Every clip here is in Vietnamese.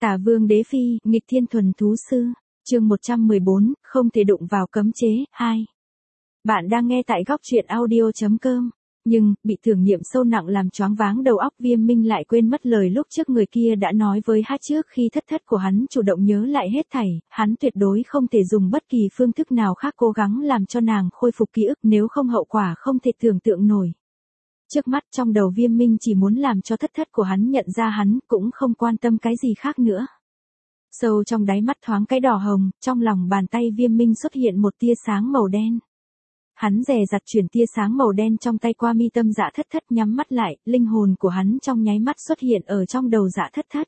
Tả Vương Đế Phi, nghịch thiên thuần thú sư. Chương 114, không thể đụng vào cấm chế, 2. Bạn đang nghe tại góc truyện audio.com. Nhưng, bị thử nghiệm sâu nặng làm choáng váng đầu óc, Viêm Minh lại quên mất lời lúc trước người kia đã nói với hắn trước khi thất thất của hắn chủ động nhớ lại hết thảy, hắn tuyệt đối không thể dùng bất kỳ phương thức nào khác cố gắng làm cho nàng khôi phục ký ức, nếu không hậu quả không thể tưởng tượng nổi. Trước mắt trong đầu Viêm Minh chỉ muốn làm cho thất thất của hắn nhận ra hắn, cũng không quan tâm cái gì khác nữa. Sâu trong đáy mắt thoáng cái đỏ hồng, trong lòng bàn tay Viêm Minh xuất hiện một tia sáng màu đen. Hắn dè dặt chuyển tia sáng màu đen trong tay qua mi tâm Dạ Thất Thất, nhắm mắt lại, linh hồn của hắn trong nháy mắt xuất hiện ở trong đầu Dạ Thất Thất.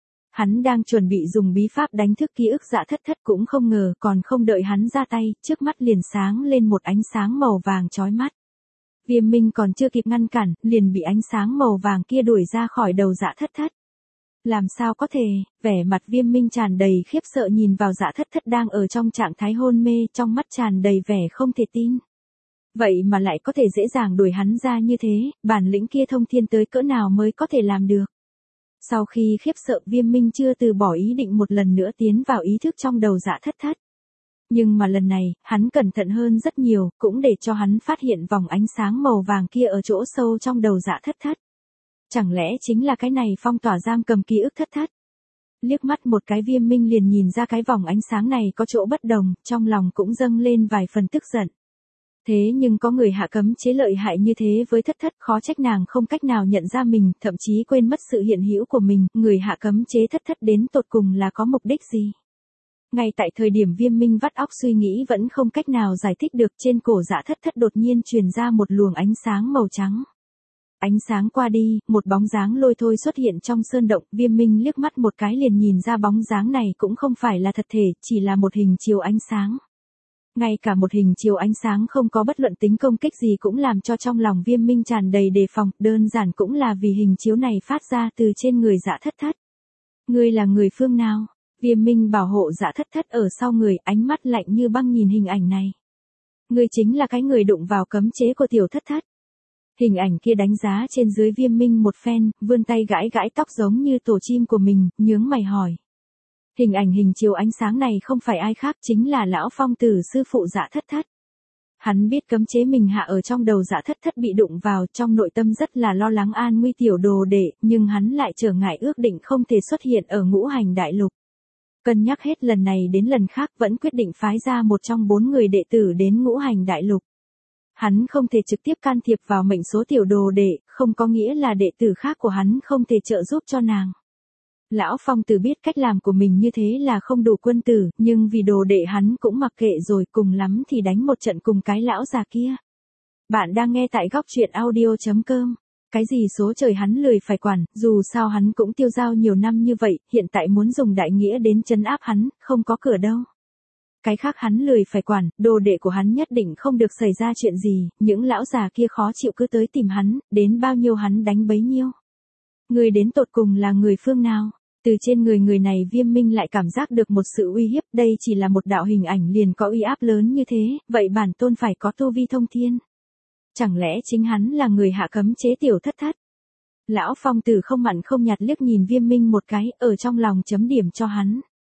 Hắn đang chuẩn bị dùng bí pháp đánh thức ký ức Dạ Thất Thất, cũng không ngờ còn không đợi hắn ra tay, trước mắt liền sáng lên một ánh sáng màu vàng chói mắt. Viêm Minh còn chưa kịp ngăn cản, liền bị ánh sáng màu vàng kia đuổi ra khỏi đầu Dạ Thất Thất. Làm sao có thể? Vẻ mặt Viêm Minh tràn đầy khiếp sợ nhìn vào Dạ Thất Thất đang ở trong trạng thái hôn mê, trong mắt tràn đầy vẻ không thể tin. Vậy mà lại có thể dễ dàng đuổi hắn ra như thế, bản lĩnh kia thông thiên tới cỡ nào mới có thể làm được. Sau khi khiếp sợ, Viêm Minh chưa từ bỏ ý định một lần nữa tiến vào ý thức trong đầu Dạ Thất Thất. Nhưng mà lần này, hắn cẩn thận hơn rất nhiều, cũng để cho hắn phát hiện vòng ánh sáng màu vàng kia ở chỗ sâu trong đầu Dạ Thất Thất. Chẳng lẽ chính là cái này phong tỏa giam cầm ký ức Thất Thất? Liếc mắt một cái, Viêm Minh liền nhìn ra cái vòng ánh sáng này có chỗ bất đồng, trong lòng cũng dâng lên vài phần tức giận. Thế nhưng có người hạ cấm chế lợi hại như thế với Thất Thất, khó trách nàng không cách nào nhận ra mình, thậm chí quên mất sự hiện hữu của mình. Người hạ cấm chế Thất Thất đến tột cùng là có mục đích gì? Ngay tại thời điểm Viêm Minh vắt óc suy nghĩ vẫn không cách nào giải thích được, trên cổ Dạ Thất Thất đột nhiên truyền ra một luồng ánh sáng màu trắng. Ánh sáng qua đi, một bóng dáng lôi thôi xuất hiện trong sơn động. Viêm Minh liếc mắt một cái liền nhìn ra bóng dáng này cũng không phải là thật thể, chỉ là một hình chiếu ánh sáng. Ngay cả một hình chiếu ánh sáng không có bất luận tính công kích gì cũng làm cho trong lòng Viêm Minh tràn đầy đề phòng, đơn giản cũng là vì hình chiếu này phát ra từ trên người Dạ Thất Thất. Ngươi là người phương nào? Viêm Minh bảo hộ Dạ Thất Thất ở sau người, ánh mắt lạnh như băng nhìn hình ảnh này. Ngươi chính là cái người đụng vào cấm chế của tiểu Thất Thất. Hình ảnh kia đánh giá trên dưới Viêm Minh một phen, vươn tay gãi gãi tóc giống như tổ chim của mình, nhướng mày hỏi. Hình ảnh hình chiếu ánh sáng này không phải ai khác, chính là lão phong tử sư phụ Dạ Thất Thất. Hắn biết cấm chế mình hạ ở trong đầu Dạ Thất Thất bị đụng vào, trong nội tâm rất là lo lắng an nguy tiểu đồ đệ, nhưng hắn lại trở ngại ước định không thể xuất hiện ở Ngũ Hành Đại Lục. Cân nhắc hết lần này đến lần khác, vẫn quyết định phái ra một trong 4 người đệ tử đến Ngũ Hành Đại Lục. Hắn không thể trực tiếp can thiệp vào mệnh số tiểu đồ đệ, không có nghĩa là đệ tử khác của hắn không thể trợ giúp cho nàng. Lão Phong Tử biết cách làm của mình như thế là không đủ quân tử, nhưng vì đồ đệ hắn cũng mặc kệ rồi, cùng lắm thì đánh một trận cùng cái lão già kia. Bạn đang nghe tại góc truyện audio.com. Cái gì số trời hắn lười phải quản, dù sao hắn cũng tiêu dao nhiều năm như vậy, hiện tại muốn dùng đại nghĩa đến trấn áp hắn, không có cửa đâu. Cái khác hắn lười phải quản, đồ đệ của hắn nhất định không được xảy ra chuyện gì, những lão già kia khó chịu cứ tới tìm hắn, đến bao nhiêu hắn đánh bấy nhiêu. Người đến tột cùng là người phương nào? Từ trên người này Viêm Minh lại cảm giác được một sự uy hiếp, đây chỉ là một đạo hình ảnh liền có uy áp lớn như thế, vậy bản tôn phải có tu vi thông thiên. Chẳng lẽ chính hắn là người hạ cấm chế tiểu Thất Thất? Lão Phong Tử không mặn không nhạt liếc nhìn Viêm Minh một cái, ở trong lòng chấm điểm cho hắn.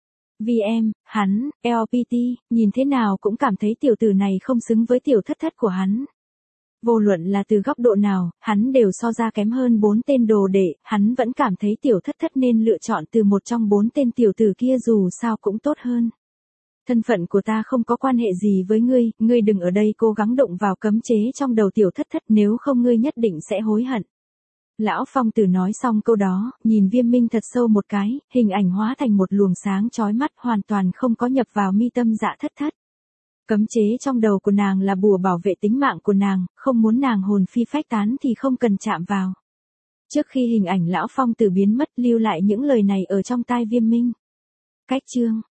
Hắn, LPT, nhìn thế nào cũng cảm thấy tiểu tử này không xứng với tiểu Thất Thất của hắn. Vô luận là từ góc độ nào, hắn đều so ra kém hơn 4 tên đồ đệ, hắn vẫn cảm thấy tiểu Thất Thất nên lựa chọn từ một trong 4 tên tiểu tử kia, dù sao cũng tốt hơn. Thân phận của ta không có quan hệ gì với ngươi, ngươi đừng ở đây cố gắng động vào cấm chế trong đầu tiểu Thất Thất, nếu không ngươi nhất định sẽ hối hận. Lão Phong Tử nói xong câu đó, nhìn Viêm Minh thật sâu một cái, hình ảnh hóa thành một luồng sáng chói mắt, hoàn toàn không có nhập vào mi tâm Dạ Thất Thất. Cấm chế trong đầu của nàng là bùa bảo vệ tính mạng của nàng, không muốn nàng hồn phi phách tán thì không cần chạm vào. Trước khi hình ảnh lão Phong Tử biến mất, lưu lại những lời này ở trong tai Viêm Minh. Cách chương